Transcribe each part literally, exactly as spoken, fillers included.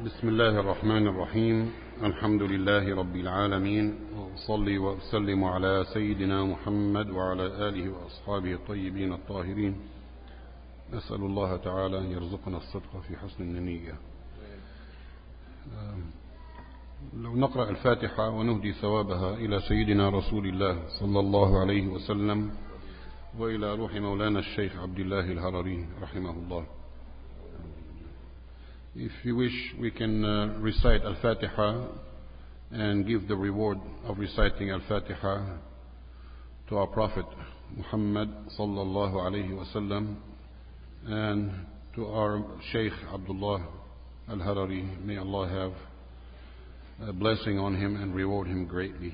بسم الله الرحمن الرحيم. الحمد لله رب العالمين، وأصلي وأسلم على سيدنا محمد وعلى آله وأصحابه الطيبين الطاهرين. نسأل الله تعالى أن يرزقنا الصدق في حسن النية. لو نقرأ الفاتحة ونهدي ثوابها إلى سيدنا رسول الله صلى الله عليه وسلم وإلى روح مولانا الشيخ عبد الله الهرري رحمه الله. If you wish, we can uh, recite Al-Fatiha and give the reward of reciting Al-Fatiha to our Prophet Muhammad sallallahu alayhi wa sallam and to our Shaykh Abdullah Al-Harari. May Allah have a blessing on him and reward him greatly.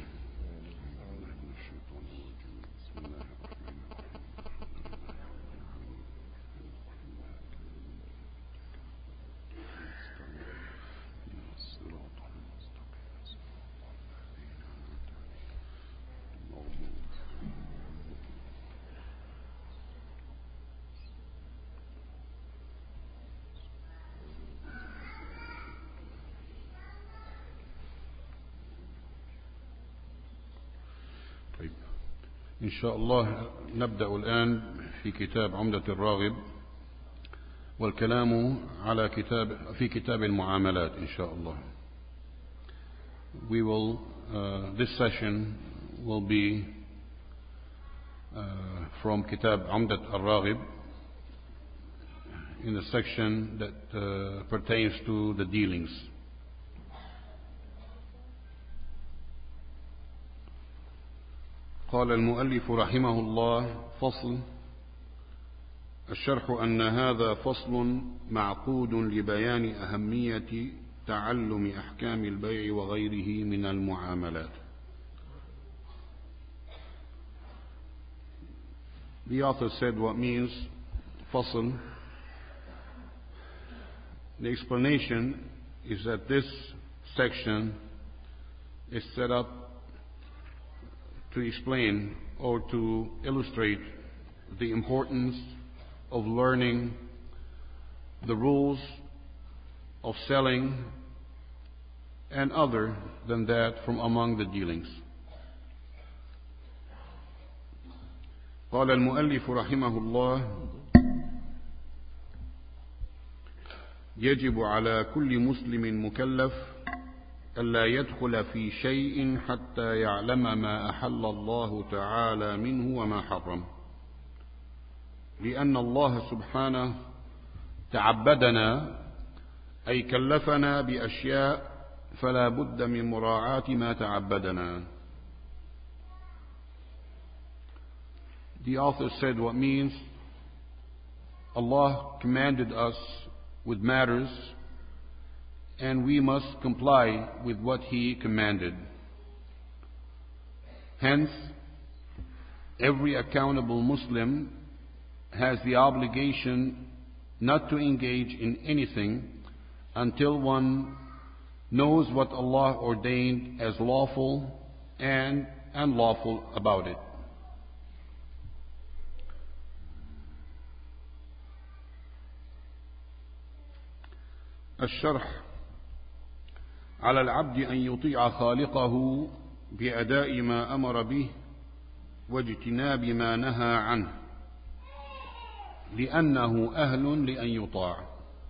إن شاء الله نبدأ الآن في كتاب عمدة الراغب، والكلام على كتاب في كتاب المعاملات إن شاء الله. We will uh, this session will be uh, from كتاب عمدة الراغب in the section that uh, pertains to the dealings. قال المؤلف رحمه الله: فصل. الشرح أن هذا فصل معقود لبيان أهمية تعلم أحكام البيع وغيره من المعاملات. The author said what means فصل. The explanation is that this section is set up to explain or to illustrate the importance of learning the rules of selling and other than that from among the dealings. قال المؤلف رحمه الله: يجب على كل مسلم مكلف ألا يدخل في شيء حتى يعلم ما أحل الله تعالى منه وما حرم، لأن الله سبحانه تعبدنا أي كلفنا بأشياء فلا بد من مراعاة ما تعبدنا. The author said what means Allah commanded us with matters and we must comply with what He commanded. Hence, every accountable Muslim has the obligation not to engage in anything until one knows what Allah ordained as lawful and unlawful about it. الشرح: على العبد أن يطيع خالقه بأداء ما أمر به واجتناب ما نهى عنه لأنه أهل لأن يطاع.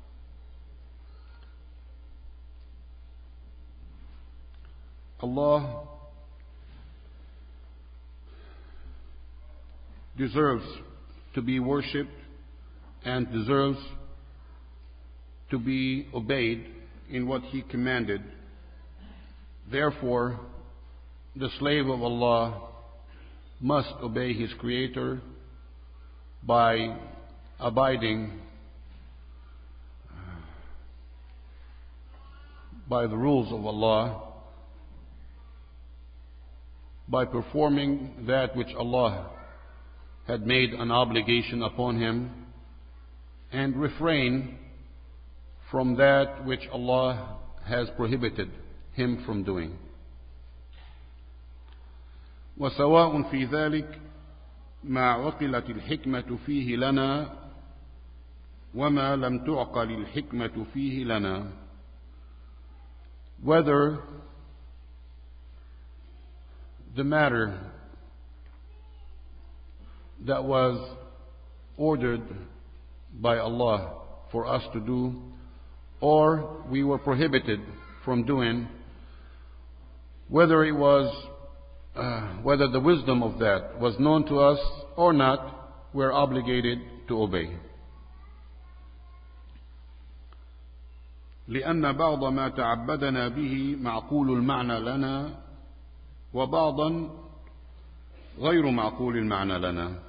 Allah deserves to be worshipped and deserves to be obeyed in what He commanded. Therefore, the slave of Allah must obey his Creator by abiding by the rules of Allah, by performing that which Allah had made an obligation upon him, and refrain from that which Allah has prohibited him from doing. وسواء في ذلك ما عقلت الحكمة فيه لنا وما لم تعقل الحكمة فيه لنا. whether the matter that was ordered by Allah for us to do, or we were prohibited from doing, whether it was uh, whether the wisdom of that was known to us or not, we're obligated to obey. لأن بعض ما تعبدنا به معقول المعنى لنا وبعضا غير معقول المعنى لنا.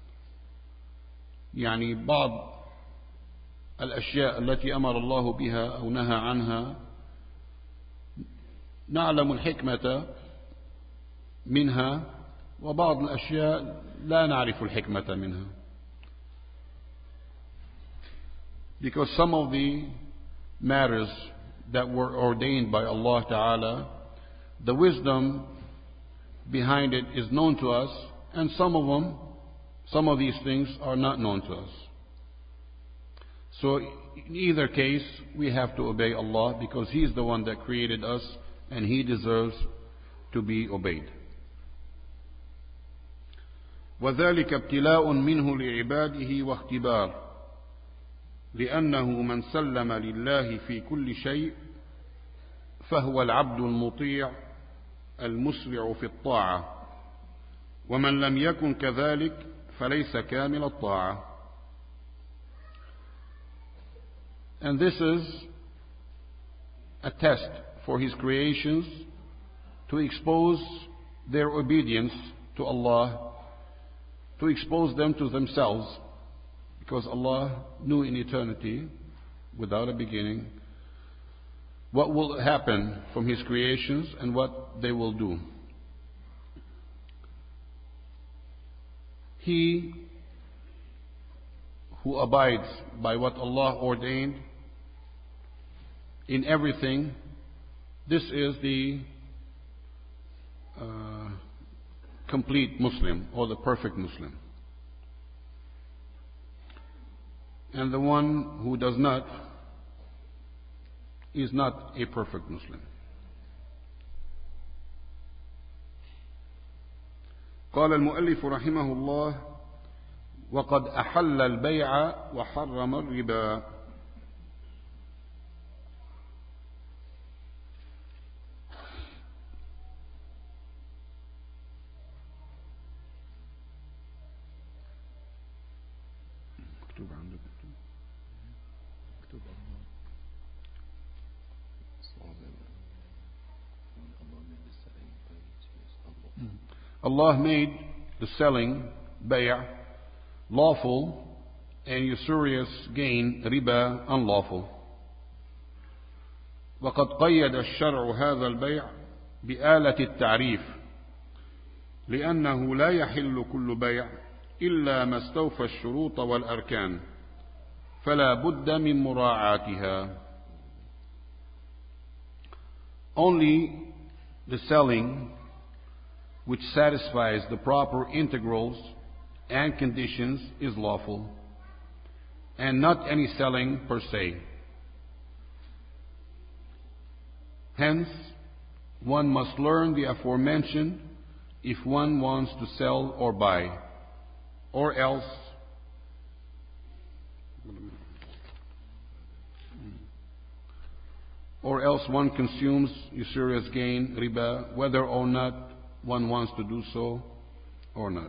يعني بعض الأشياء التي أمر الله بها أو نهى عنها نعلم الحكمة منها، وبعض الأشياء لا نعرف الحكمة منها. Because some of the matters that were ordained by Allah Ta'ala, the wisdom behind it is known to us, and some of them, some of these things are not known to us. So in either case, we have to obey Allah because He is the one that created us and He deserves to be obeyed. وذلك ابتلاء منه لعباده واختبار، لأنه من سلم لله في كل شيء فهو العبد المطيع المسرع في الطاعة، ومن لم يكن كذلك فليس كامل الطاعة. And this is a test for His creations to expose their obedience to Allah, to expose them to themselves, because Allah knew in eternity, without a beginning, what will happen from His creations and what they will do. He who abides by what Allah ordained in everything, this is the uh, complete Muslim, or the perfect Muslim. And the one who does not is not a perfect Muslim. قال المؤلف رحمه الله: وقد أحل البيع وحرم الربا. Allah made the selling, bay', lawful, and usurious gain, riba, unlawful. وقد قيد الشرع هذا البيع بآلة التعريف، لأنه لا يحل كل بيع إلا ما استوفى الشروط والأركان، فلا بد من مراعاتها. Only the selling which satisfies the proper integrals and conditions is lawful, and not any selling per se. Hence, one must learn the aforementioned if one wants to sell or buy, or else or else one consumes usurious gain, riba, whether or not one wants to do so or not.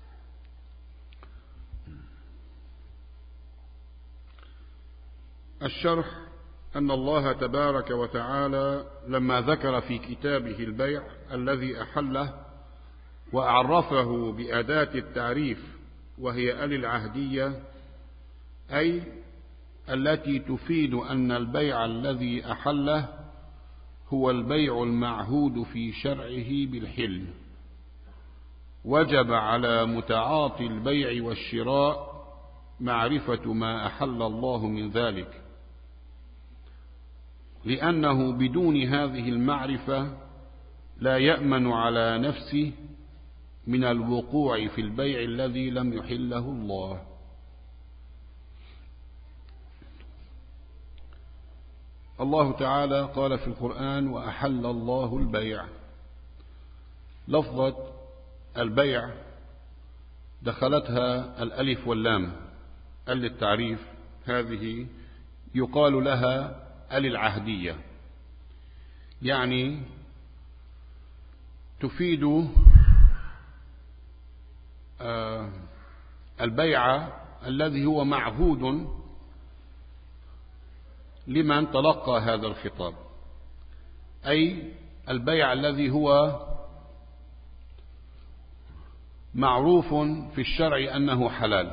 الشرح أن الله تبارك وتعالى لما ذكر في كتابه البيع الذي أحله وأعرفه بأداة التعريف وهي آل العهدية، أي التي تفيد أن البيع الذي أحله هو البيع المعهود في شرعه بالحل، وجب على متعاطي البيع والشراء معرفة ما أحل الله من ذلك، لأنه بدون هذه المعرفة لا يأمن على نفسه من الوقوع في البيع الذي لم يحله الله. الله تعالى قال في القرآن: وأحل الله البيع. لفظة البيع دخلتها الألف واللام، ال للتعريف، هذه يقال لها ال العهدية، يعني تفيد البيع الذي هو معهود لمن تلقى هذا الخطاب، أي البيع الذي هو معروف في الشرع أنه حلال.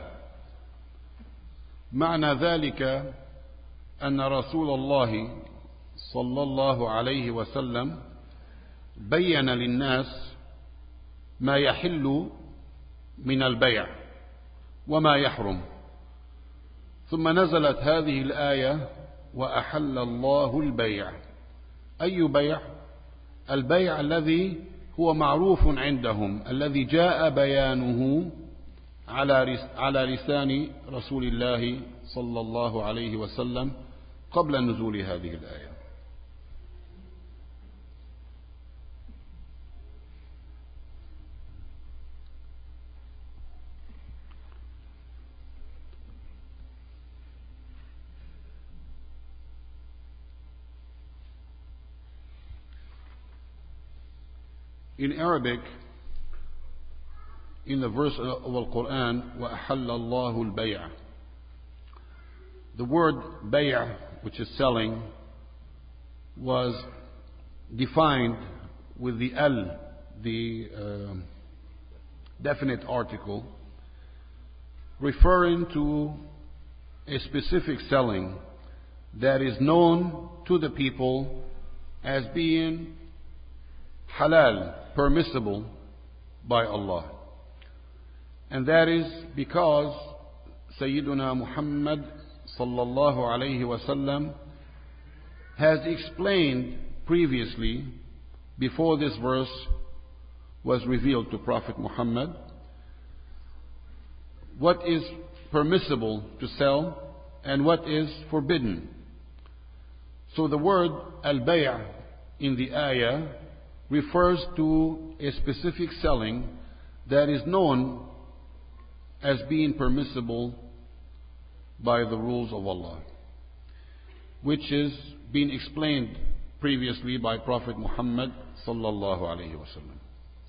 معنى ذلك أن رسول الله صلى الله عليه وسلم بين للناس ما يحل من البيع وما يحرم، ثم نزلت هذه الآية: وأحل الله البيع. أي بيع؟ البيع الذي هو معروف عندهم، الذي جاء بيانه على لسان رسول الله صلى الله عليه وسلم قبل نزول هذه الآية. In Arabic, in the verse of the Quran, وَأَحَلَّ اللَّهُ الْبَيْعَ, the word bay', which is selling, was defined with the al, the uh, definite article, referring to a specific selling that is known to the people as being halal, permissible by Allah. And that is because Sayyiduna Muhammad sallallahu alayhi wasallam has explained previously, before this verse was revealed to Prophet Muhammad, what is permissible to sell and what is forbidden. So the word al-bay' in the ayah refers to a specific selling that is known as being permissible by the rules of Allah, which is being explained previously by Prophet Muhammad sallallahu alaihi wasallam.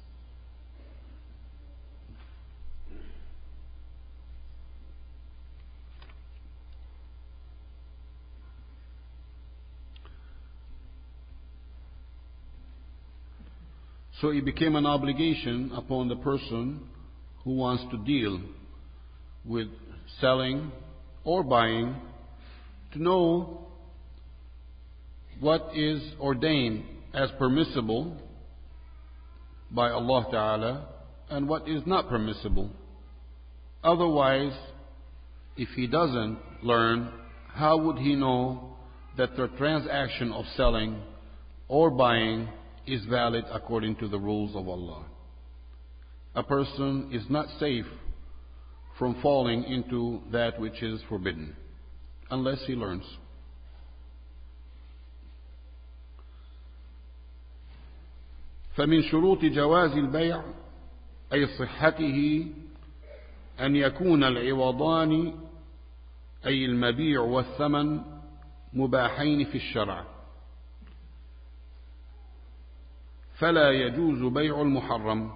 So it became an obligation upon the person who wants to deal with selling or buying to know what is ordained as permissible by Allah Ta'ala and what is not permissible. Otherwise, if he doesn't learn, how would he know that the transaction of selling or buying is valid according to the rules of Allah? A person is not safe from falling into that which is forbidden unless he learns. فمن شروط جواز البيع أي صحته أن يكون العوضان أي المبيع والثمن مباحين في الشرع، فلا يجوز بيع المحرم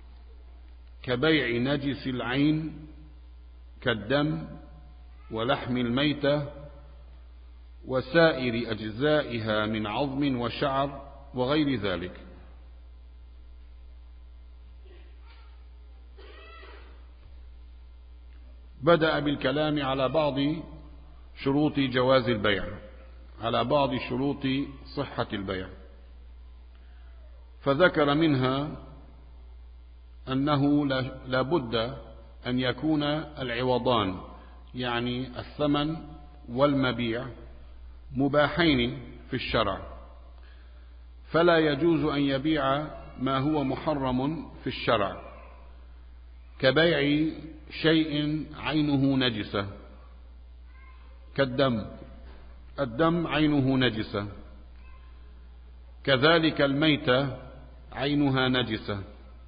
كبيع نجس العين كالدم ولحم الميتة وسائر أجزائها من عظم وشعر وغير ذلك. بدأ بالكلام على بعض شروط جواز البيع، على بعض شروط صحة البيع، فذكر منها أنه لا بد أن يكون العوضان يعني الثمن والمبيع مباحين في الشرع، فلا يجوز أن يبيع ما هو محرم في الشرع كبيع شيء عينه نجسة كالدم الدم عينه نجسة، كذلك الميتة عينها نجسة.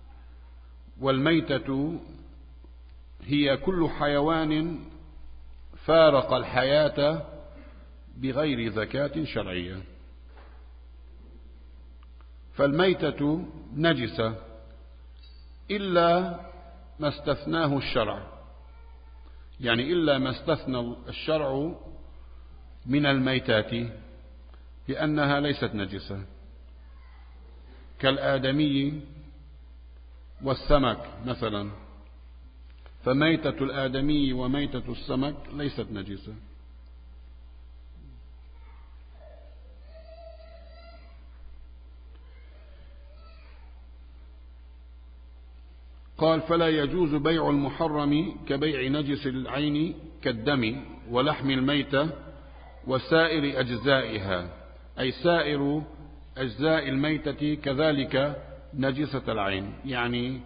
والميتة هي كل حيوان فارق الحياة بغير زكاة شرعية. فالميتة نجسة إلا ما استثناه الشرع، يعني إلا ما استثنى الشرع من الميتات بأنها ليست نجسة، كالآدمي والسمك مثلا، فميتة الآدمي وميتة السمك ليست نجسة. قال: فلا يجوز بيع المحرم كبيع نجس العين كالدم ولحم الميتة وسائر أجزائها، أي سائر أجزاء الميتة كذلك نجسة العين. يعني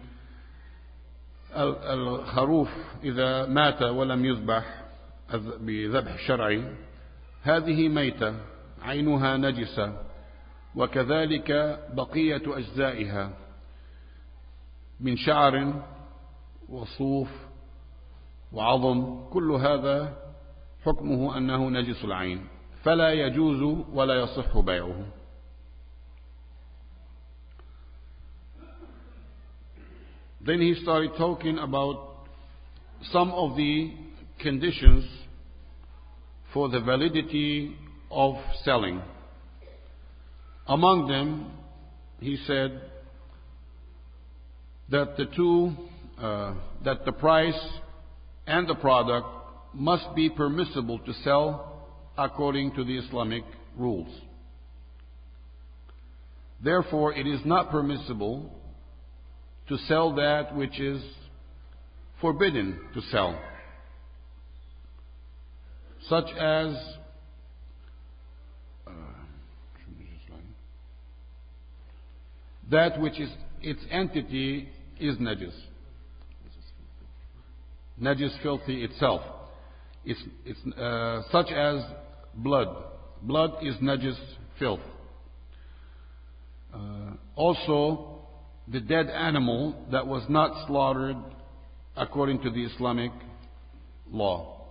الخروف إذا مات ولم يذبح بذبح شرعي هذه ميتة عينها نجسة، وكذلك بقية أجزائها من شعر وصوف وعظم، كل هذا حكمه أنه نجس العين، فلا يجوز ولا يصح بيعه. Then he started talking about some of the conditions for the validity of selling. Among them, he said that the two, uh, that the price and the product must be permissible to sell according to the Islamic rules. Therefore, it is not permissible to sell that which is forbidden to sell, such as uh, that which is its entity is najis. Najis, filthy itself. It's, it's uh, such as blood. Blood is najis, filth. Uh, also, the dead animal that was not slaughtered according to the Islamic law,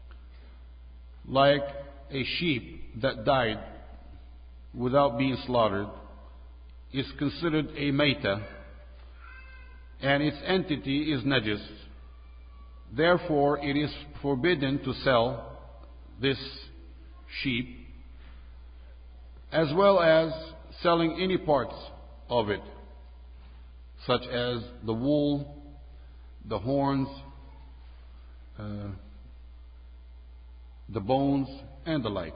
like a sheep that died without being slaughtered, is considered a mayta, and its entity is najis. Therefore, it is forbidden to sell this sheep, as well as selling any parts of it, such as the wool, the horns, uh, the bones, and the like.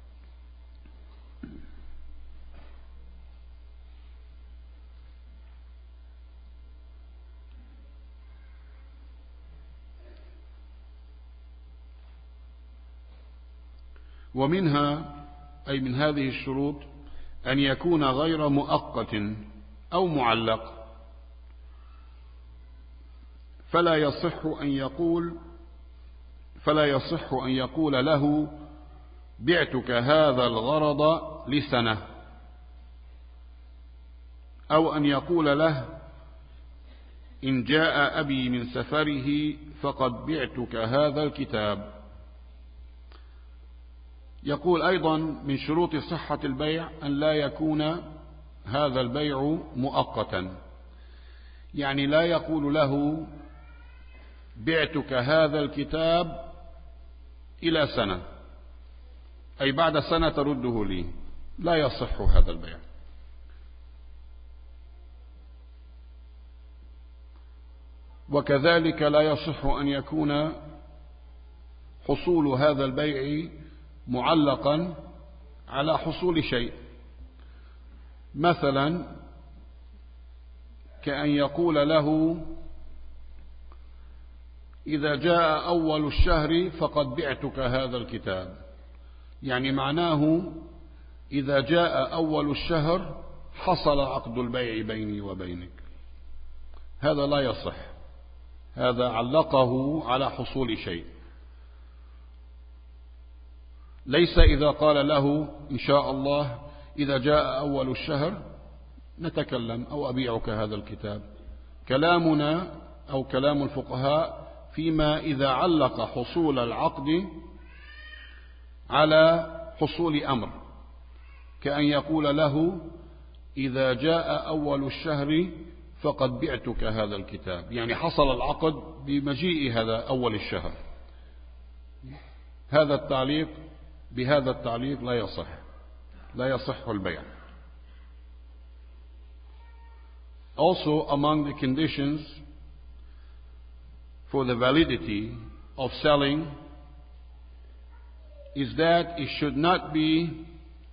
ومنها أي من هذه الشروط أن يكون غير مؤقت أو معلق، فلا يصح أن يقول فلا يصح أن يقول له بعتك هذا الغرض لسنة، أو أن يقول له إن جاء أبي من سفره فقد بعتك هذا الكتاب. يقول أيضا من شروط صحة البيع أن لا يكون هذا البيع مؤقتا، يعني لا يقول له بعتك هذا الكتاب إلى سنة، أي بعد سنة ترده لي، لا يصح هذا البيع. وكذلك لا يصح أن يكون حصول هذا البيع معلقا على حصول شيء، مثلا كأن يقول له إذا جاء أول الشهر فقد بعتك هذا الكتاب، يعني معناه إذا جاء أول الشهر حصل عقد البيع بيني وبينك. هذا لا يصح، هذا علقه على حصول شيء. ليس إذا قال له إن شاء الله إذا جاء أول الشهر نتكلم أو أبيعك هذا الكتاب. كلامنا أو كلام الفقهاء فيما إذا علق حصول العقد على حصول أمر، كأن يقول له إذا جاء أول الشهر فقد بعتك هذا الكتاب، يعني حصل العقد بمجيء هذا أول الشهر. هذا التعليق بهذا التعليق لا يصح، لا يصح البيع. Also, among the conditions for the validity of selling is that it should not be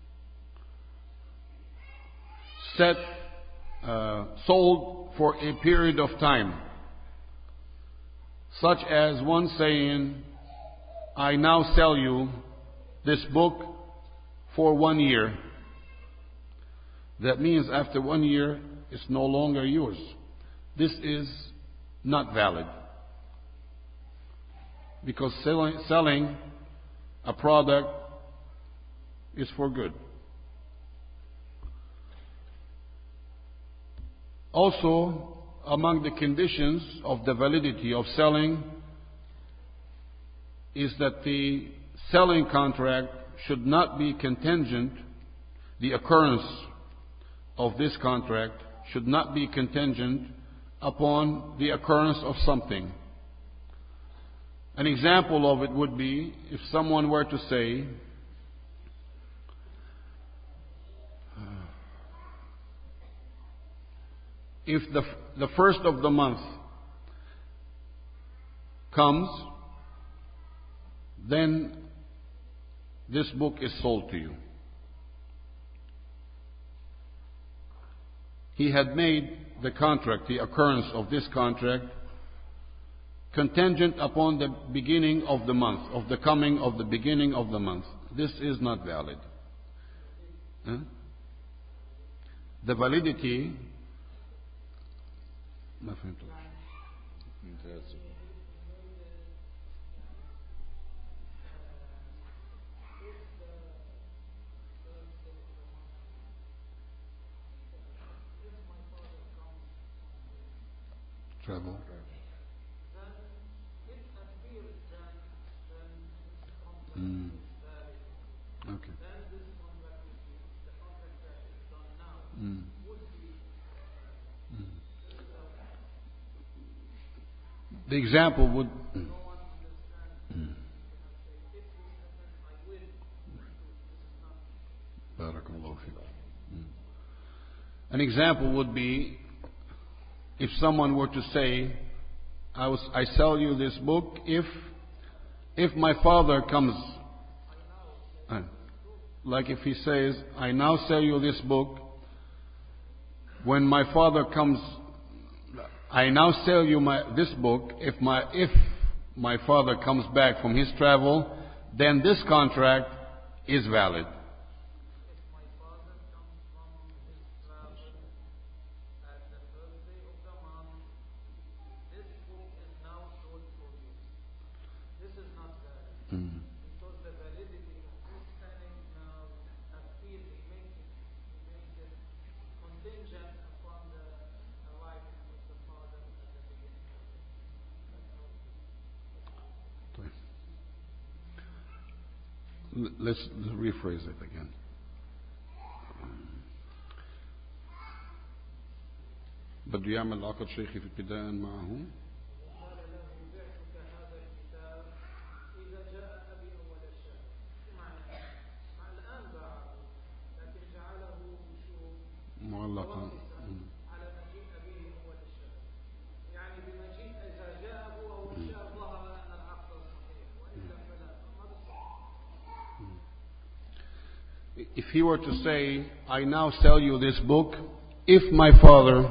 set, uh, sold for a period of time, such as one saying, I now sell you this book for one year. That means after one year it's no longer yours. This is not valid, because selling, selling a product is for good. Also, among the conditions of the validity of selling is that the selling contract should not be contingent, the occurrence of this contract should not be contingent upon the occurrence of something. An example of it would be if someone were to say, if the, the first of the month comes, then this book is sold to you. He had made the contract, the occurrence of this contract, contingent upon the beginning of the month, of the coming of the beginning of the month. This is not valid. Huh? The validity ما فهمت. Travel. Mm. Okay. Mm. Mm. The example would. Mm. Mm. Barakallahu fiik. Mm. An example would be if someone were to say, I, was, I sell you this book if if my father comes, uh, like if he says, I now sell you this book when my father comes, I now sell you my, this book if my, if my father comes back from his travel, then this contract is valid. Mm. Because the validity of this selling now appears, he makes it, he makes it contingent upon the arrival of the father at the beginning of it. Let's rephrase it again. بده يعمل عقد شيخي في ابتداء معه. معلقا على مجيء أبيه أول الشهر، يعني بمجيء إذا جاء أبوه أول الشهر ظهر أن العقد صحيح، وإلا فلا ما بصح. If he were to say, I now sell you this book if my father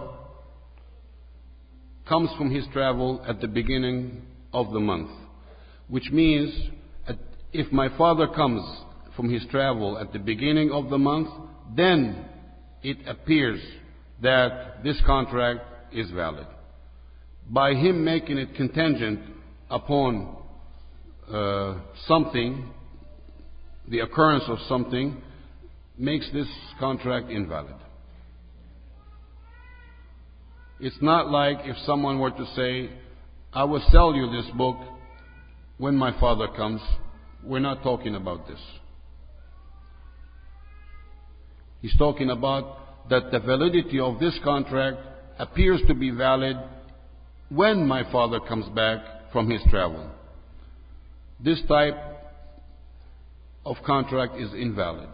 comes from his travel at the beginning of the month, which means if my father comes from his travel at the beginning of the month, then it appears that this contract is valid. By him making it contingent upon uh, something, the occurrence of something makes this contract invalid. It's not like if someone were to say, I will sell you this book when my father comes. We're not talking about this. He's talking about that the validity of this contract appears to be valid when my father comes back from his travel. This type of contract is invalid.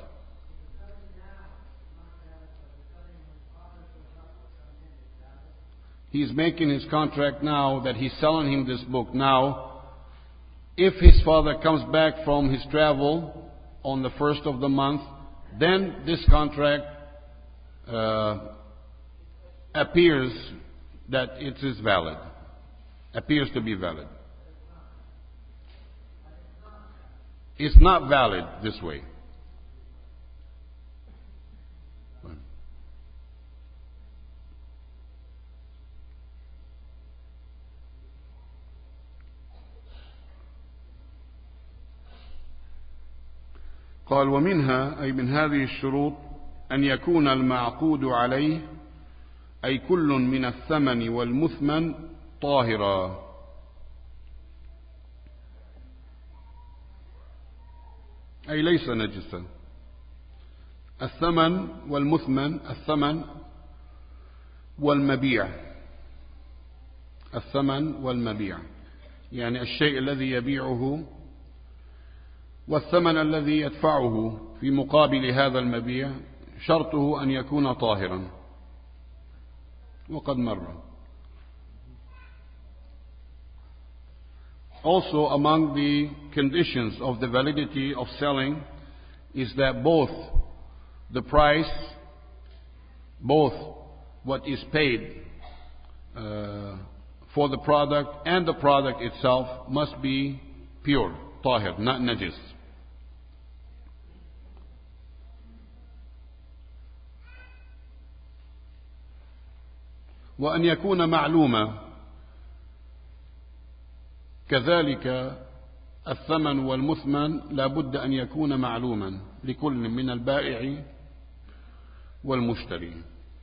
He's making his contract now that he's selling him this book now. If his father comes back from his travel on the first of the month, then this contract uh, appears that it is valid, appears to be valid. It's not valid this way. قال ومنها أي من هذه الشروط أن يكون المعقود عليه أي كل من الثمن والمثمن طاهرا. أي ليس نجسا. الثمن والمثمن، الثمن والمبيع، الثمن والمبيع يعني الشيء الذي يبيعه والثمن الذي يدفعه في مقابل هذا المبيع شرطه أن يكون طاهرا، وقد مر. Also among the conditions of the validity of selling is that both the price, both what is paid uh, for the product and the product itself must be pure, tahir, not najis. وأن يكون معلوما، كذلك الثمن والمثمن لا بد أن يكون معلوما لكل من البائع والمشتري،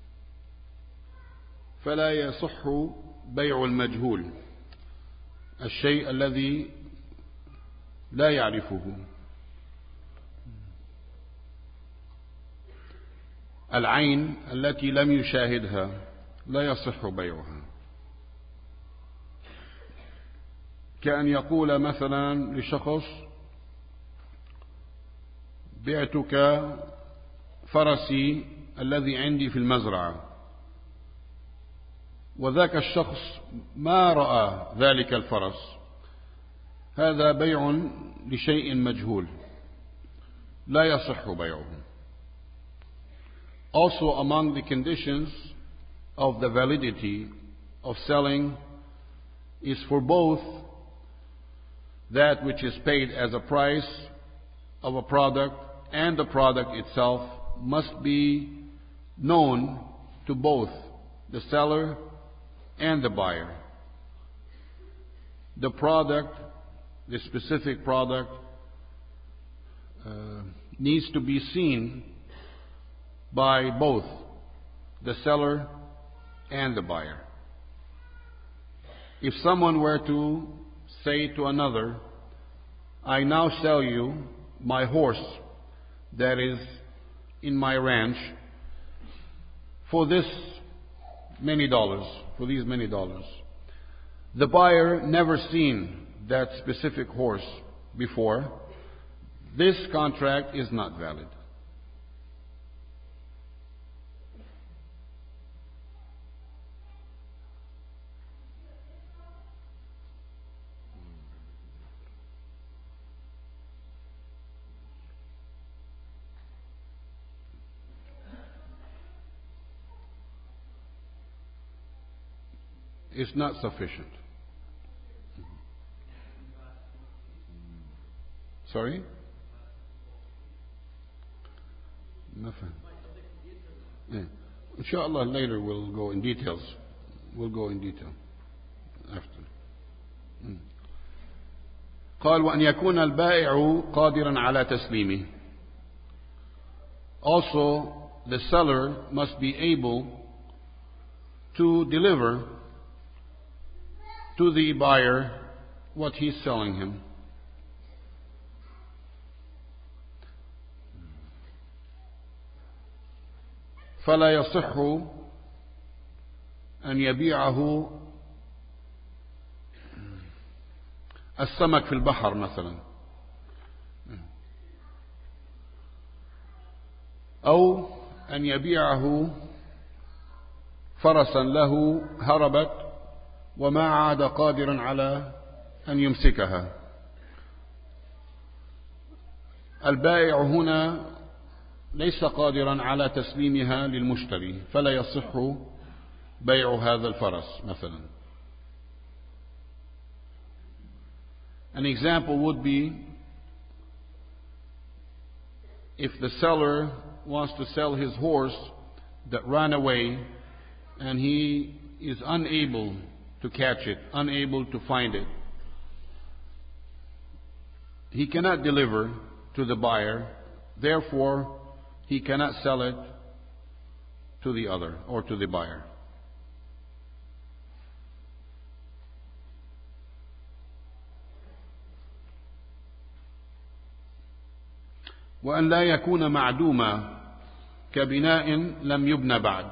فلا يصح بيع المجهول، الشيء الذي لا يعرفه. العين التي لم يشاهدها لا يصح بيعها. كأن يقول مثلا لشخص بعتك فرسي الذي عندي في المزرعة، وذاك الشخص ما رأى ذلك الفرس، هذا بيع لشيء مجهول لا يصح بيعه. Also among the conditions of the validity of selling is for both that which is paid as a price of a product and the product itself must be known to both the seller and the buyer. The product, the specific product, uh, needs to be seen by both the seller and the buyer. If someone were to say to another, I now sell you my horse that is in my ranch for this many dollars, for these many dollars. The buyer never seen that specific horse before. This contract is not valid. It's not sufficient. Sorry? Nothing. Yeah. Inshallah, later we'll go in details. We'll go in detail after. قال وأن يكون البائع قادرا على تسليمه. Also, the seller must be able to deliver to the buyer what he's selling him. فلا يصح أن يبيعه السمك في البحر مثلا، أو أن يبيعه فرسا له هربت وما عاد قادرا على أن يمسكها. البائع هنا ليس قادرا على تسليمها للمشتري، فلا يصح بيع هذا الفرس مثلا. An example would be if the seller wants to sell his horse that ran away and he is unable to catch it, unable to find it. He cannot deliver to the buyer, therefore he cannot sell it to the other or to the buyer. وأن لا يكون معدوما كبناء لم يبنى بعد.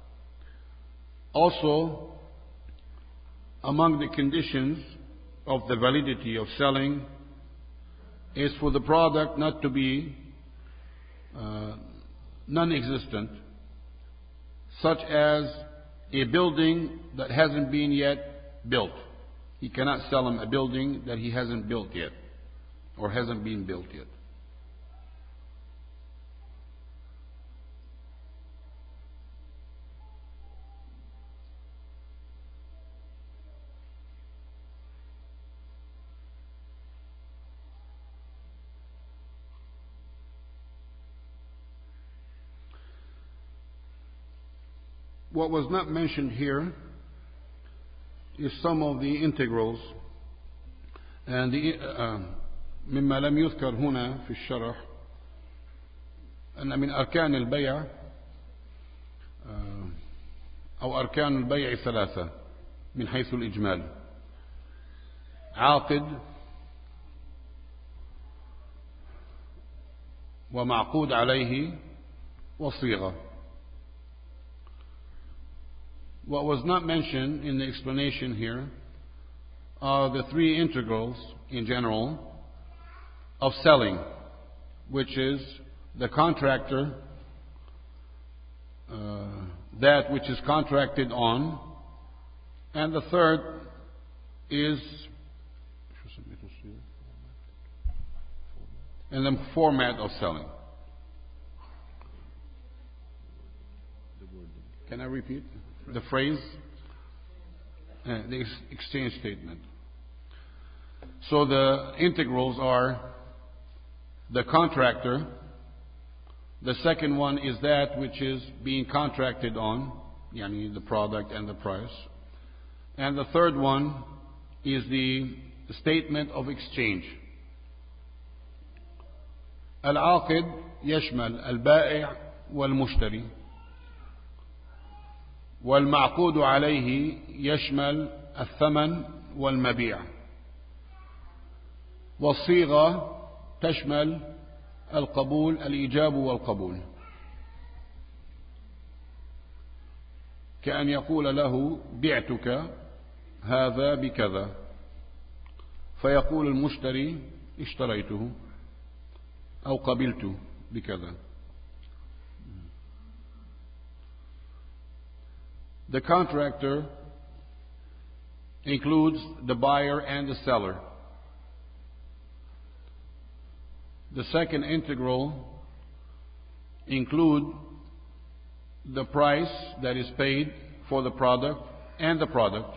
Also, among the conditions of the validity of selling is for the product not to be uh, non-existent, such as a building that hasn't been yet built. He cannot sell him a building that he hasn't built yet or hasn't been built yet. What was not mentioned here is some of the integrals, and the, uh, مما لم يذكر هنا في الشرح أن من أركان البيع أو أركان البيع ثلاثة من حيث الإجمال: عاقد ومعقود عليه وصيغة. What was not mentioned in the explanation here are the three integrals in general of selling, which is the contractor, uh, that which is contracted on, and the third is in the format of selling. Can I repeat? The phrase, uh, the ex- exchange statement. So the integrals are the contractor, the second one is that which is being contracted on, yani the product and the price, and the third one is the statement of exchange. العاقد يشمل البائع والمشتري، والمعقود عليه يشمل الثمن والمبيع، والصيغة تشمل القبول، الإيجاب والقبول، كأن يقول له بعتك هذا بكذا، فيقول المشتري اشتريته أو قبلته بكذا. The contractor includes the buyer and the seller. The second integral include the price that is paid for the product and the product.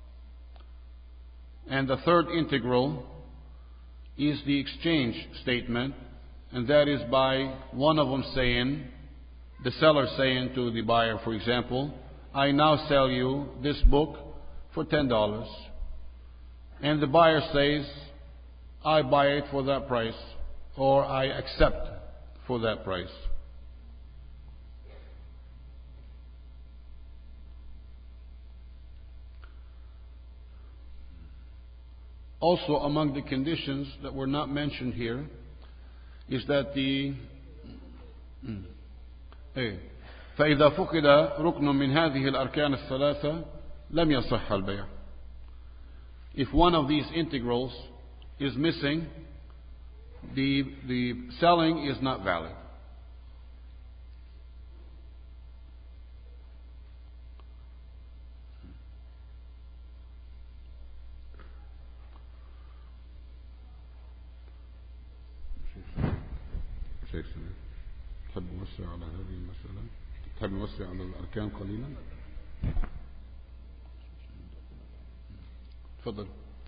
And the third integral is the exchange statement, and that is by one of them saying, the seller saying to the buyer, for example, I now sell you this book for ten dollars. And the buyer says, I buy it for that price, or I accept for that price. Also, among the conditions that were not mentioned here is that the إيه فإذا فقد ركن من هذه الأركان الثلاثة لم يصح البيع. If one of these integrals is missing, the the selling is not valid. تحب نوسع على هذه المسألة؟ تحب نوسع على الأركان قليلا؟ تفضل.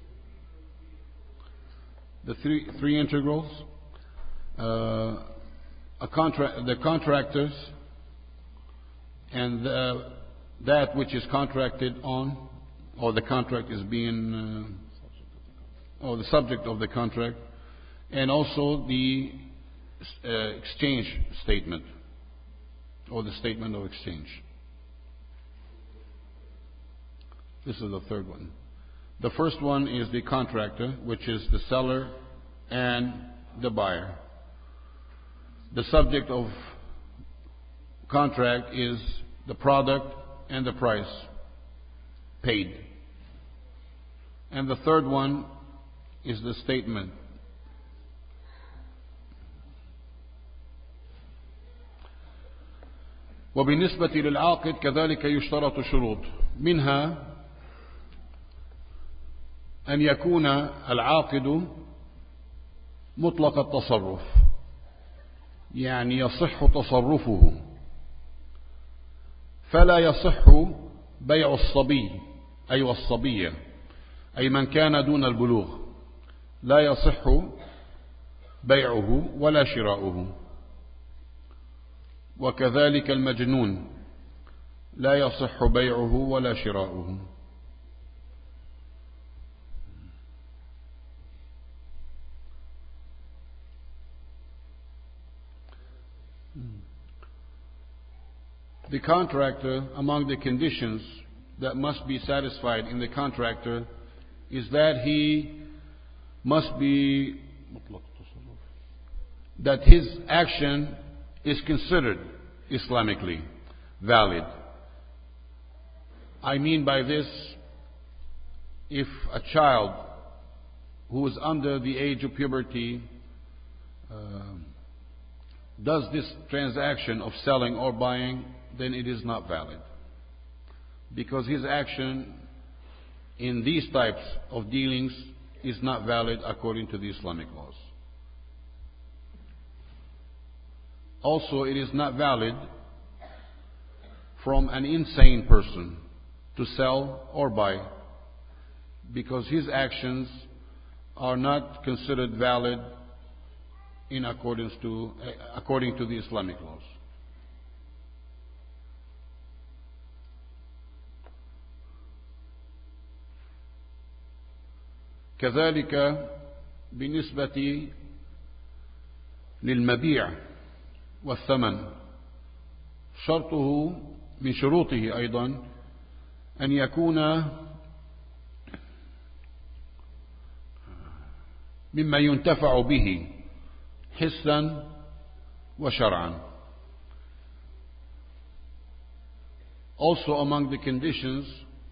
The three three integrals, uh, a contract, the contractors, and the, that which is contracted on, or the contract is being, uh, or the subject of the contract, and also the uh, exchange statement, or the statement of exchange. This is the third one. The first one is the contractor, which is the seller and the buyer. The subject of contract is the product and the price paid. And the third one is the statement. وبالنسبة للعاقد كذلك يشترط شروط، منها أن يكون العاقد مطلق التصرف، يعني يصح تصرفه، فلا يصح بيع الصبي أي والصبية أي من كان دون البلوغ، لا يصح بيعه ولا شراؤه. وكذلك المجنون لا يصح بيعه ولا شراؤه. The contractor, among the conditions that must be satisfied in the contractor, is that he must be, that his action is considered Islamically valid. I mean by this, if a child who is under the age of puberty uh, does this transaction of selling or buying, then it is not valid, because his action in these types of dealings is not valid according to the Islamic laws. Also, it is not valid from an insane person to sell or buy, because his actions are not considered valid in accordance to according to the Islamic laws. كذلك بالنسبة للمبيع والثمن، شرطه من شروطه أيضا أن يكون مما ينتفع به حسا وشرعا. Also among the conditions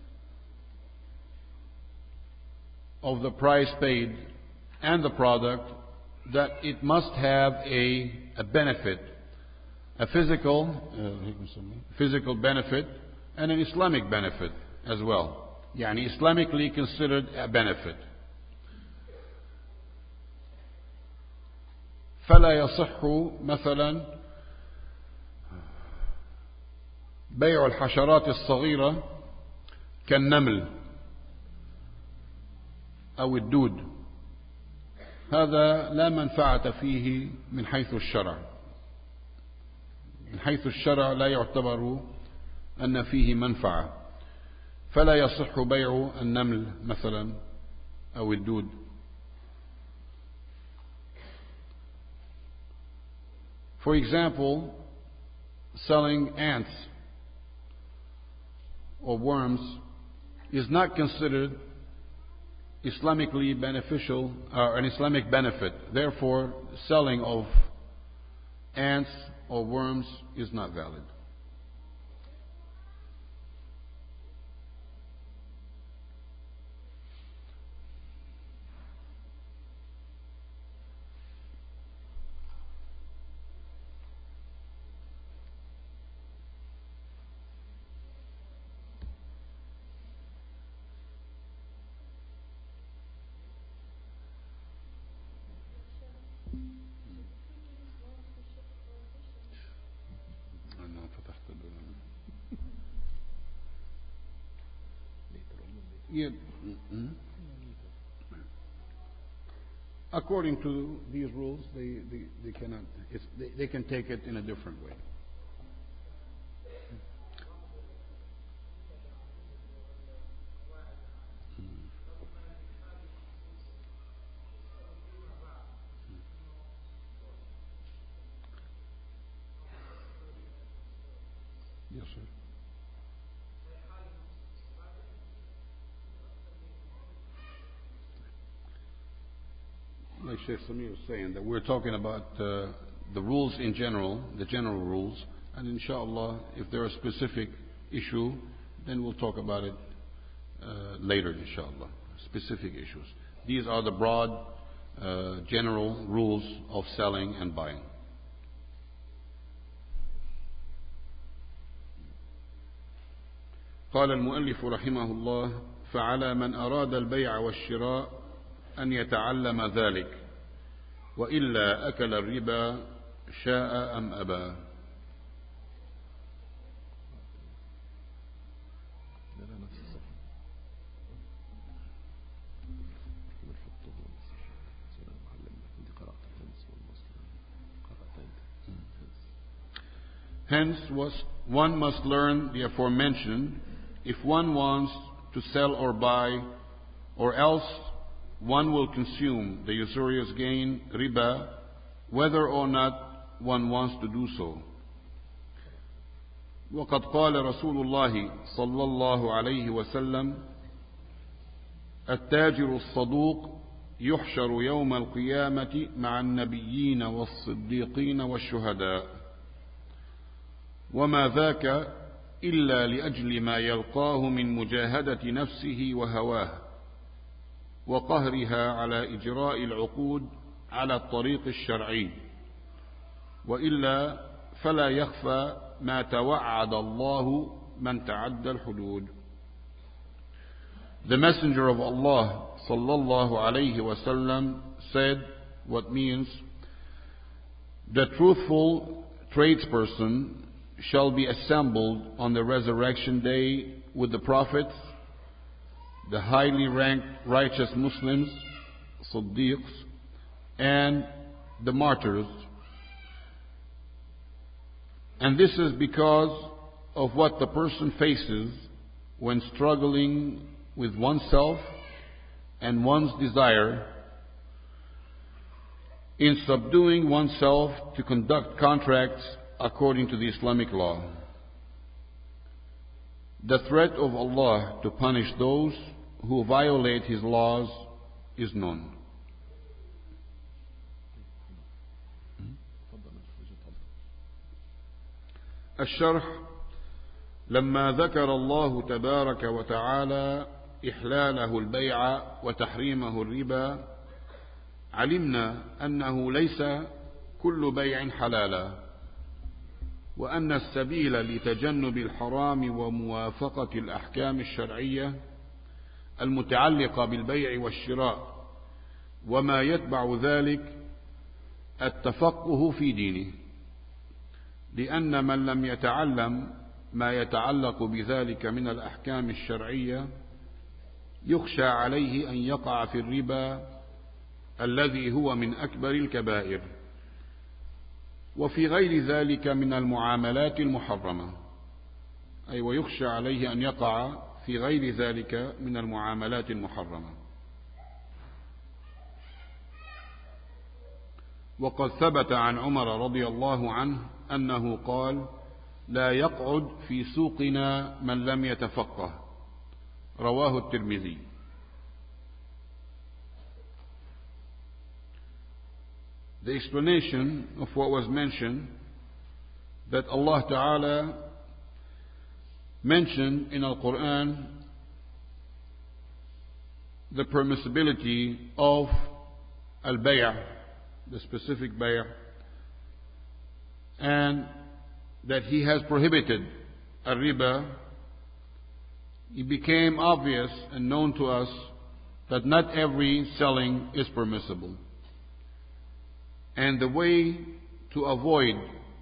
of the price paid and the product, that it must have a, a benefit, a physical uh, physical benefit and an Islamic benefit as well, يعني Islamically considered a benefit. فلا يصح مثلا بيع الحشرات الصغيرة كالنمل أو الدود، هذا لا منفعة فيه من حيث الشرع. من حيث الشرع لا يعتبر أن فيه منفعة، فلا يصح بيع النمل مثلا أو الدود. For example, selling ants or worms is not considered Islamically beneficial or an Islamic benefit. Therefore, selling of ants or worms is not valid. Yeah. Mm-hmm. According to these rules, they, they, they cannot, it's, they, they can take it in a different way. Yes, sir. Like Sheikh Samir was saying, that we're talking about uh, the rules in general, the general rules, and inshallah, if there are specific issue, then we'll talk about it uh, later, inshallah. Specific issues. These are the broad, uh, general rules of selling and buying. قال المؤلف رحمه الله: فعلى من أراد البيع والشراء أن يتعلم ذلك، وإلا أكل الربا شاء أم أبى. Hence, one must learn the aforementioned if one wants to sell or buy, or else one will consume the usurious gain, riba, whether or not one wants to do so. وقد قال رسول الله صلى الله عليه وسلم: التاجر الصدوق يحشر يوم القيامة مع النبيين والصديقين والشهداء، وما ذاك إلا لأجل ما يلقاه من مجاهدة نفسه وهواه وقهرها على إجراء العقود على الطريق الشرعي، وإلا فلا يخفى ما توعد الله من تعدى الحدود. The Messenger of Allah sallallahu alayhi wasallam said, what means, the truthful tradesperson shall be assembled on the resurrection day with the prophets, the highly ranked righteous Muslims, Siddiqs, and the martyrs. And this is because of what the person faces when struggling with oneself and one's desire in subduing oneself to conduct contracts according to the Islamic law. The threat of Allah to punish those who violate His laws is known. الشرح: لما ذكر الله تبارك وتعالى إحلاله البيع وتحريمه الربا، علمنا أنه ليس كل بيع حلالا، وأن السبيل لتجنب الحرام وموافقة الأحكام الشرعية المتعلقة بالبيع والشراء وما يتبع ذلك التفقه في دينه، لأن من لم يتعلم ما يتعلق بذلك من الأحكام الشرعية يخشى عليه أن يقع في الربا الذي هو من أكبر الكبائر، وفي غير ذلك من المعاملات المحرمة، أي ويخشى عليه أن يقع في غير ذلك من المعاملات المحرمة. وقد ثبت عن عمر رضي الله عنه أنه قال: لا يقعد في سوقنا من لم يتفقه. رواه الترمذي. The explanation of what was mentioned, that Allah Ta'ala mentioned in Al-Quran the permissibility of al-bay', the specific bay', and that He has prohibited al-riba. It became obvious and known to us that not every selling is permissible. And the way to avoid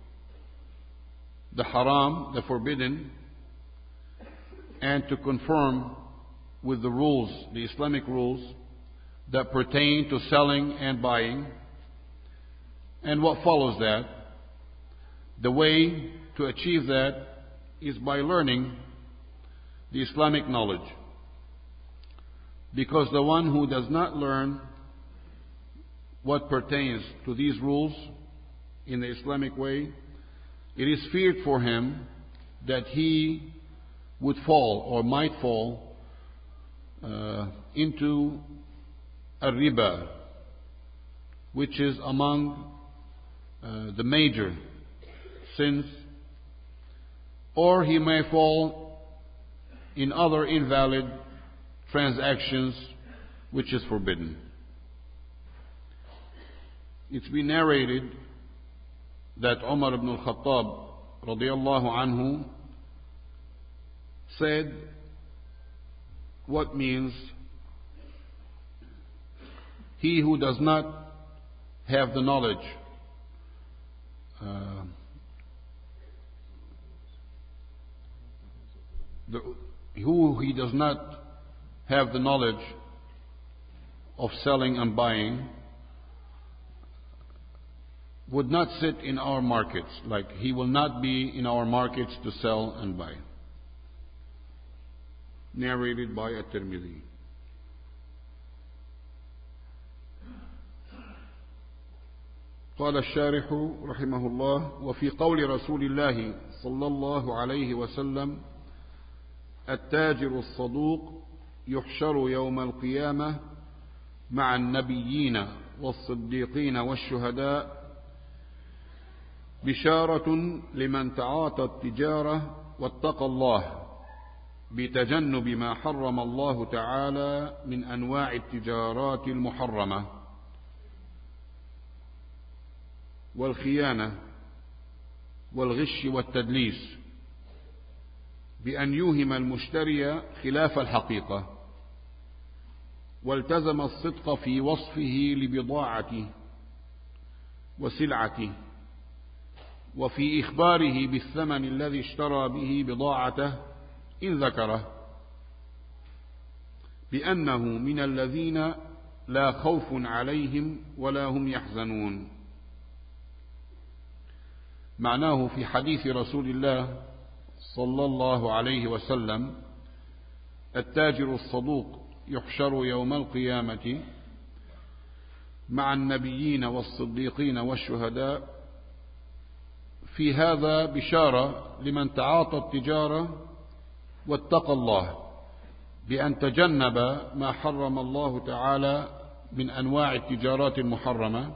the haram, the forbidden, and to conform with the rules, the Islamic rules that pertain to selling and buying, and what follows that, the way to achieve that is by learning the Islamic knowledge. Because the one who does not learn what pertains to these rules in the Islamic way, it is feared for him that he would fall or might fall uh, into a riba, which is among uh, the major sins, or he may fall in other invalid transactions which is forbidden. It's been narrated that Umar ibn al-Khattab radiyallahu anhu said, what means he who does not have the knowledge uh, the, who he does not have the knowledge of selling and buying would not sit in our markets, like he will not be in our markets to sell and buy. Narrated by At-Tirmidhi. قال الشارح رحمه الله: وفي قول رسول الله صلى الله عليه وسلم: التاجر الصدوق يحشر يوم القيامة مع النبيين والصديقين والشهداء، بشارة لمن تعاطى التجارة واتقى الله بتجنب ما حرم الله تعالى من أنواع التجارات المحرمة والخيانة والغش والتدليس، بأن يوهم المشتري خلاف الحقيقة، والتزم الصدق في وصفه لبضاعته وسلعته، وفي إخباره بالثمن الذي اشترى به بضاعته إن ذكره، بأنه من الذين لا خوف عليهم ولا هم يحزنون. معناه في حديث رسول الله صلى الله عليه وسلم: التاجر الصدوق يحشر يوم القيامة مع النبيين والصديقين والشهداء. في هذا بشارة لمن تعاطى التجارة واتقى الله بأن تجنب ما حرم الله تعالى من أنواع التجارات المحرمة،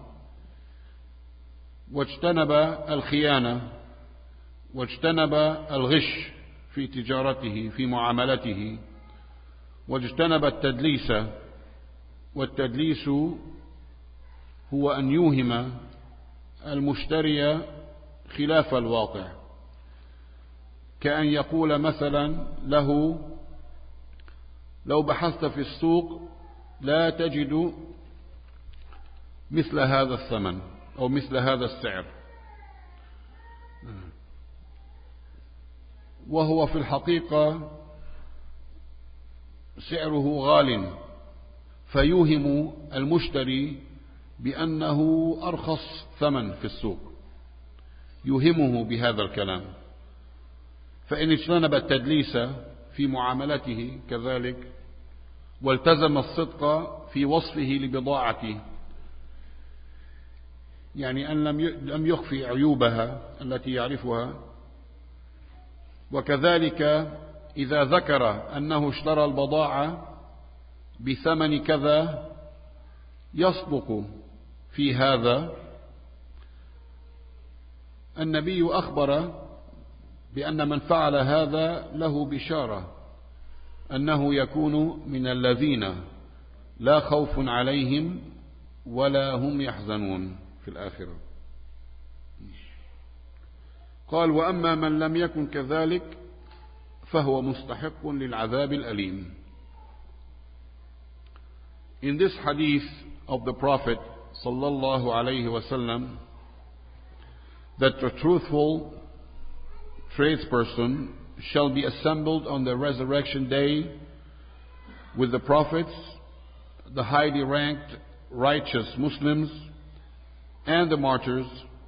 واجتنب الخيانة، واجتنب الغش في تجارته في معاملته، واجتنب التدليس. والتدليس هو أن يوهم المشتري خلاف الواقع، كأن يقول مثلا له: لو بحثت في السوق لا تجد مثل هذا الثمن أو مثل هذا السعر، وهو في الحقيقة سعره غال، فيوهم المشتري بأنه أرخص ثمن في السوق، يوهمه بهذا الكلام. فإن اجتنب التدليس في معاملته كذلك، والتزم الصدق في وصفه لبضاعته، يعني أن لم يخفي عيوبها التي يعرفها. وكذلك إذا ذكر أنه اشترى البضاعة بثمن كذا يصدق في هذا. النبي أخبر بأن من فعل هذا له بشارة أنه يكون من الذين لا خوف عليهم ولا هم يحزنون في الآخرة. قال: وأما من لم يكن كذلك فهو مستحق للعذاب الأليم. In this hadith of the Prophet sallallahu alaihi wasallam, that the truthful tradesperson shall be assembled on the resurrection day with the prophets, the highly ranked righteous Muslims, and the martyrs,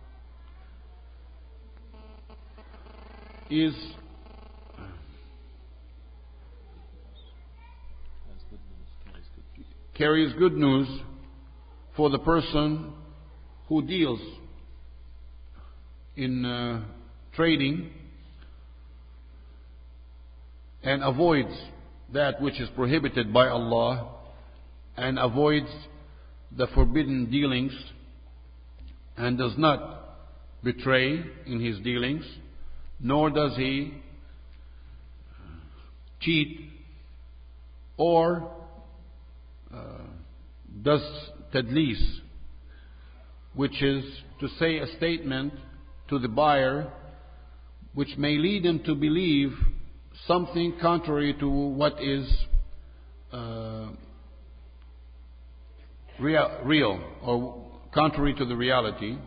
is carries good news for the person who deals in uh, trading and avoids that which is prohibited by Allah and avoids the forbidden dealings and does not betray in his dealings, nor does he cheat or uh, does tadlis, which is to say a statement to the buyer which may lead him to believe something contrary to what is uh, real, real or contrary to the reality.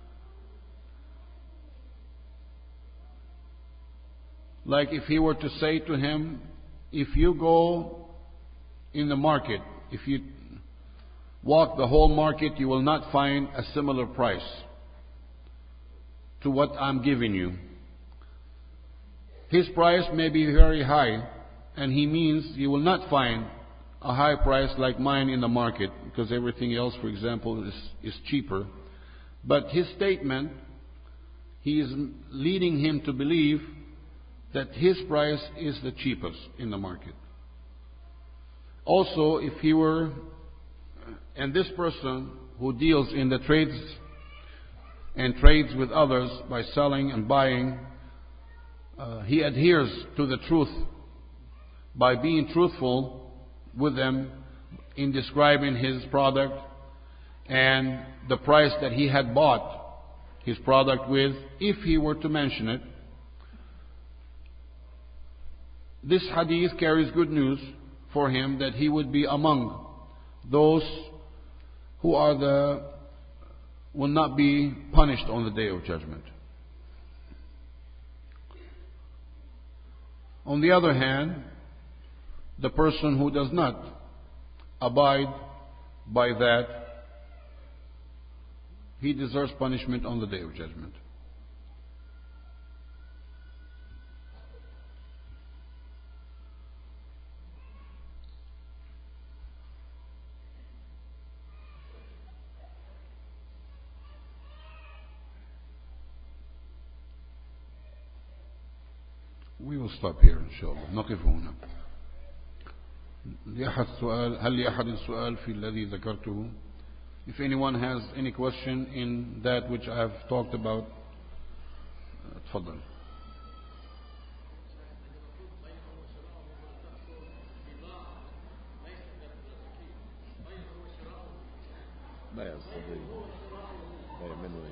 Like if he were to say to him, if you go in the market, if you walk the whole market, you will not find a similar price to what I'm giving you. His price may be very high, and he means you will not find a high price like mine in the market, because everything else, for example, is, is cheaper. But his statement, he is leading him to believe that his price is the cheapest in the market. Also, if he were, and this person who deals in the trades and trades with others by selling and buying, uh, he adheres to the truth by being truthful with them in describing his product and the price that he had bought his product with, if he were to mention it. This hadith carries good news for him that he would be among those who are the will not be punished on the day of judgment. On the other hand, the person who does not abide by that, he deserves punishment on the day of judgment. We will stop here إن شاء الله. نقف هنا. لأحد سؤال هل لأحد سؤال في الذي ذكرته? If anyone has any question in that which I have talked about, تفضل. بيع الصبي بيع منه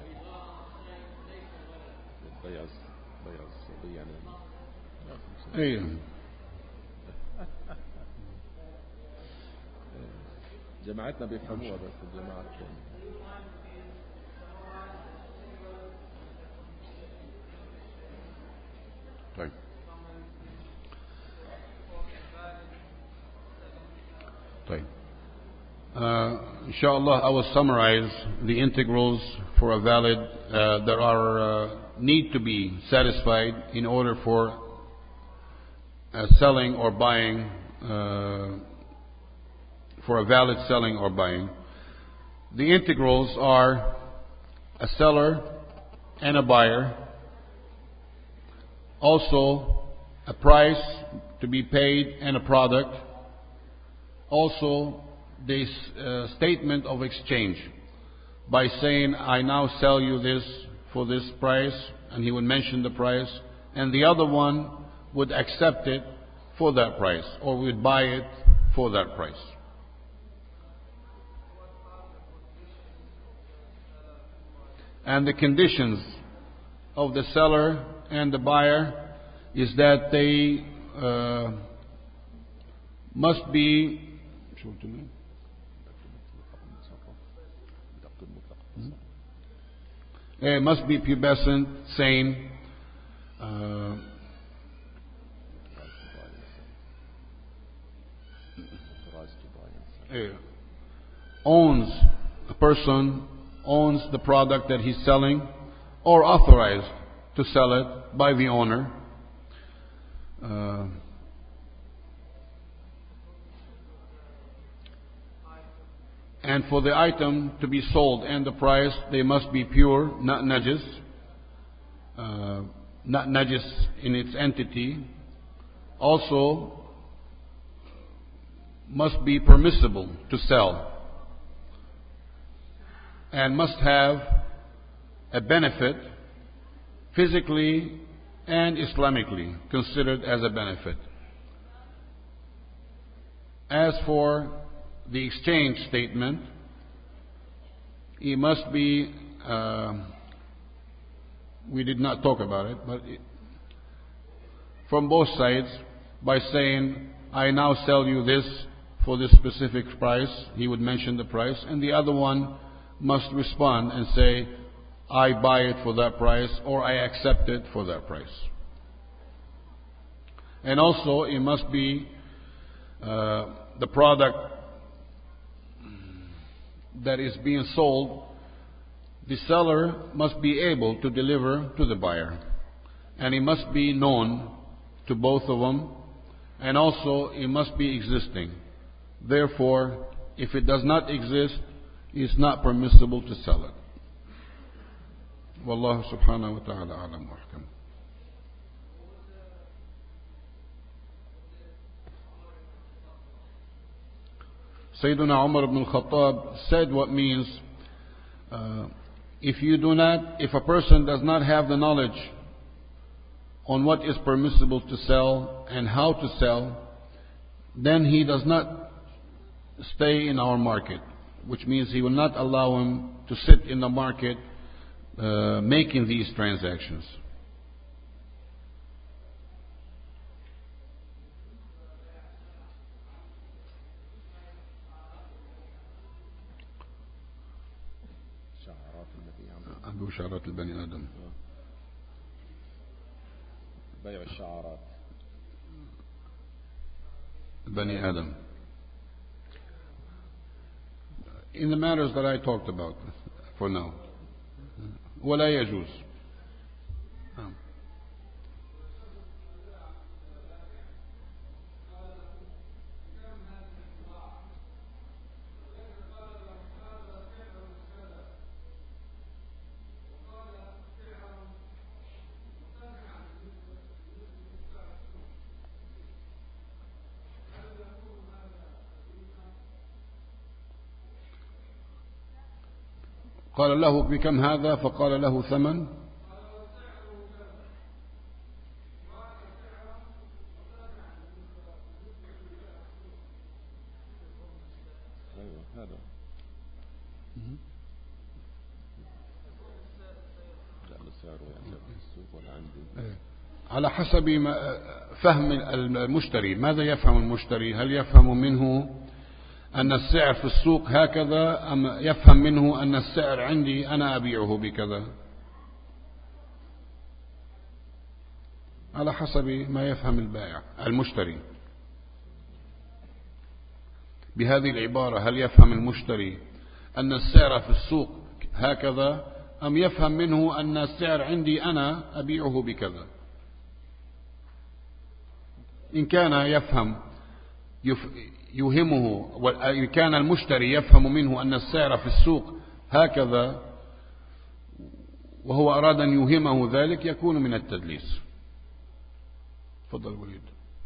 بيع بيع الصبي يعني ايه جماعتنا بيفهموها بس الجماعات طيب طيب Uh, inshallah, I will summarize the integrals for a valid uh, that are uh, need to be satisfied in order for uh, selling or buying, uh, for a valid selling or buying. The integrals are a seller and a buyer, also a price to be paid and a product, also this uh, statement of exchange by saying, I now sell you this for this price, and he would mention the price, and the other one would accept it for that price, or would buy it for that price. And the conditions of the seller and the buyer is that they uh, must be It must be pubescent, sane, uh, owns, a person owns the product that he's selling, or authorized to sell it by the owner. Uh, And for the item to be sold and the price, they must be pure, not najis, uh, not najis in its entity. Also, must be permissible to sell, and must have a benefit, physically and Islamically considered as a benefit. As for the exchange statement, it must be, uh, we did not talk about it, but it, from both sides, by saying, I now sell you this for this specific price, he would mention the price, and the other one must respond and say, I buy it for that price, or I accept it for that price. And also, it must be uh, the product that is being sold, the seller must be able to deliver to the buyer, and it must be known to both of them, and also it must be existing. Therefore, if it does not exist, it's not permissible to sell it. Wallahu subhanahu wa ta'ala alam wa ahkam. Sayyiduna Umar ibn al-Khattab said what means, uh, if you do not, if a person does not have the knowledge on what is permissible to sell and how to sell, then he does not stay in our market, which means he will not allow him to sit in the market uh, making these transactions. أبو شعرات البني آدم بيع الشعارات بني آدم. In the matters that I talked about for now, ولا يجوز. قال له بكم هذا؟ فقال له ثمن. أيوة هذا لا سعره يعني في السوق ولا عندي. على حسب فهم المشتري. ماذا يفهم المشتري؟ هل يفهم منه أن السعر في السوق هكذا، أم يفهم منه أن السعر عندي أنا أبيعه بكذا؟ على حسب ما يفهم البائع المشتري. بهذه العبارة، هل يفهم المشتري أن السعر في السوق هكذا، أم يفهم منه أن السعر عندي أنا أبيعه بكذا؟ إن كان يفهم يف يوهمه، وكان المشتري يفهم منه أن السعر في السوق هكذا، وهو أراد أن يوهمه ذلك يكون من التدليس. تفضل وليد.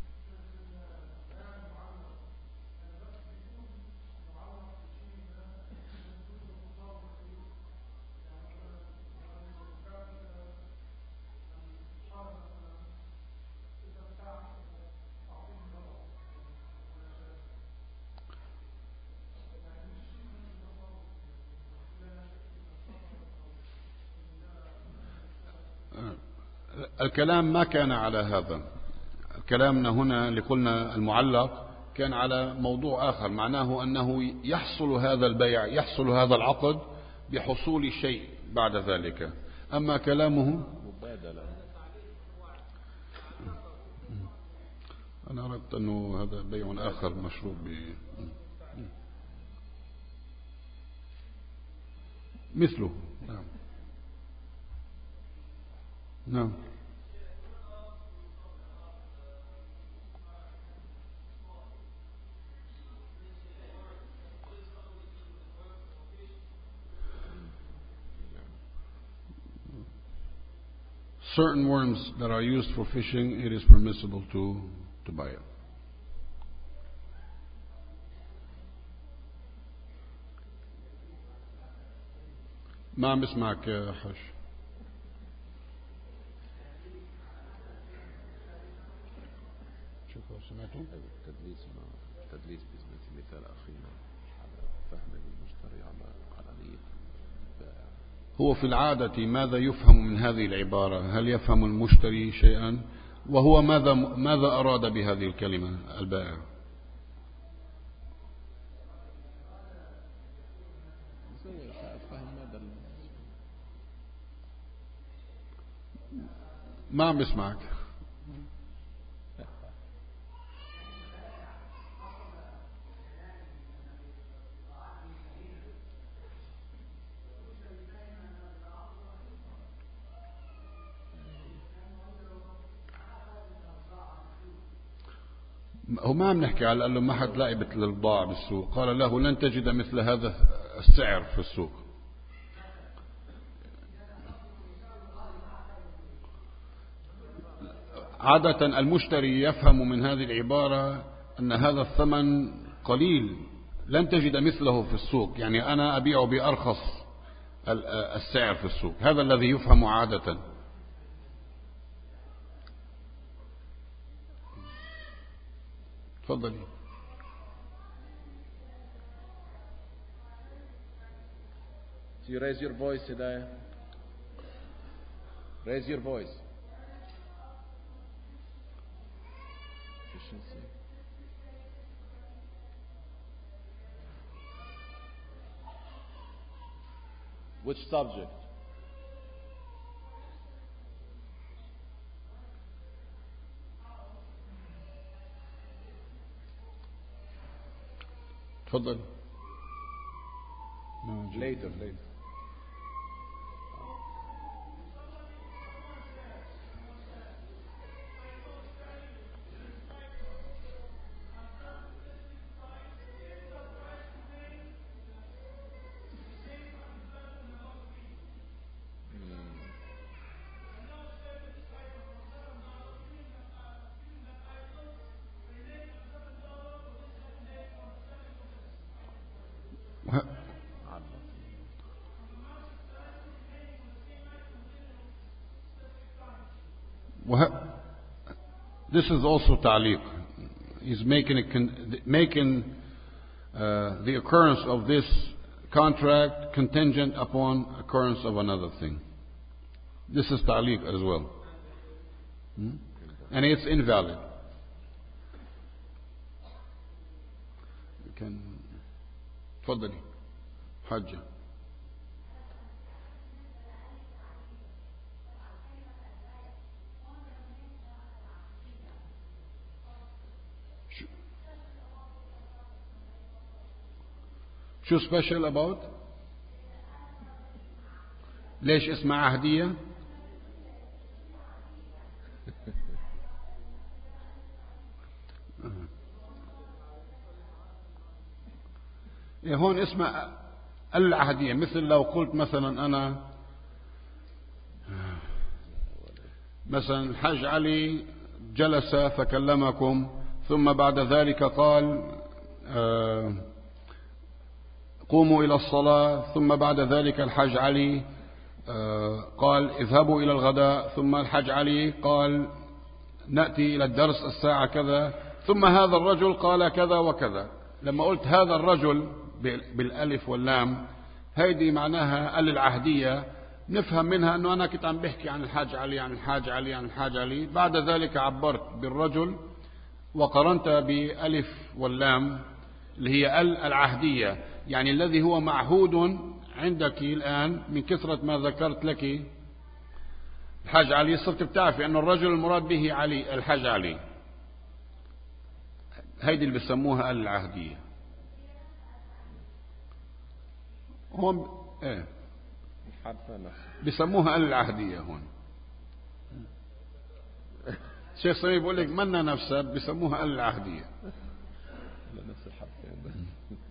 الكلام ما كان على هذا، كلامنا هنا اللي قلنا المعلق كان على موضوع آخر، معناه أنه يحصل هذا البيع، يحصل هذا العقد بحصول شيء بعد ذلك. أما كلامه مبادلة. أنا أردت أنه هذا بيع آخر مشروب ب... مثله. نعم نعم. Certain worms that are used for fishing, it is permissible to to buy it. ما عم بسمعك يا حش. شوفوا سمعتوا؟ التدليس ما التدليس مثال أخينا على فهم المشتري على على نية البائع. هو في العادة ماذا يفهم من هذه العبارة؟ هل يفهم المشتري شيئا؟ وهو ماذا ماذا أراد بهذه الكلمة البائع؟ ما عم بسمعك. هو ما عم نحكي على قال له ما حتلاقي مثل البضاعة بالسوق، قال له لن تجد مثل هذا السعر في السوق. عادة المشتري يفهم من هذه العبارة أن هذا الثمن قليل لن تجد مثله في السوق، يعني أنا أبيع بأرخص السعر في السوق، هذا الذي يفهم عادة. تفضلي. So you raise your voice, Hidayah. Raise your voice. Efficiency. Which subject? تفضل. Later, later. This is also ta'liq. He's making, a, making uh, the occurrence of this contract contingent upon occurrence of another thing. This is ta'liq as well. Hmm? And it's invalid. You can... تفضلي حجة. شو special about؟ ليش اسمها عهدية؟ هون اسمها العهدية، مثل لو قلت مثلا أنا مثلا الحاج علي جلس فكلمكم ثم بعد ذلك قال آه قوموا إلى الصلاة، ثم بعد ذلك الحاج علي آه قال اذهبوا إلى الغداء، ثم الحاج علي قال نأتي إلى الدرس الساعة كذا، ثم هذا الرجل قال كذا وكذا. لما قلت هذا الرجل بالألف واللام هيدي معناها ال العهدية، نفهم منها أنه أنا كنت عم بحكي عن الحاج علي عن الحاج علي عن الحاج علي، بعد ذلك عبرت بالرجل وقرنت بألف واللام اللي هي ال العهدية، يعني الذي هو معهود عندك الآن من كثرة ما ذكرت لك الحاج علي، صرت بتعرفي أن الرجل المراد به علي الحاج علي. هيدي اللي بسموها ال العهدية. هم ايه بسموها ال العهدية هون. الشيخ سمير بيقول لك منا نفسها بسموها ال العهدية. نفس الحرفين.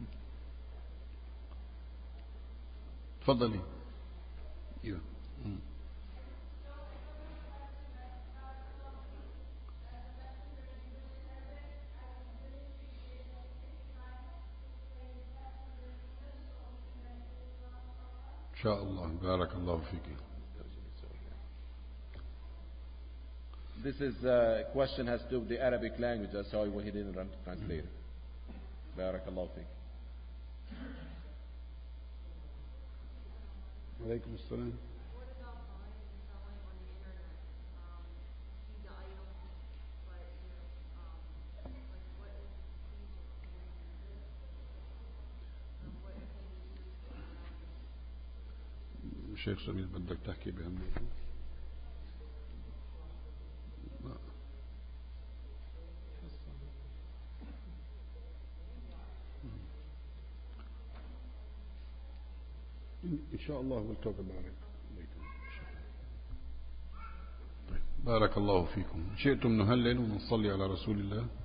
تفضلي. ايوه إن شاء الله. بارك الله فيك. This is a question has to do with the Arabic language. That's why he didn't translate it. بارك الله فيك. عليكم السلام. الشيخ سمير بدك تحكي بهالموضوع؟ إن شاء الله we'll talk about it later. بارك الله فيكم. شئتم نهلل ونصلي على رسول الله.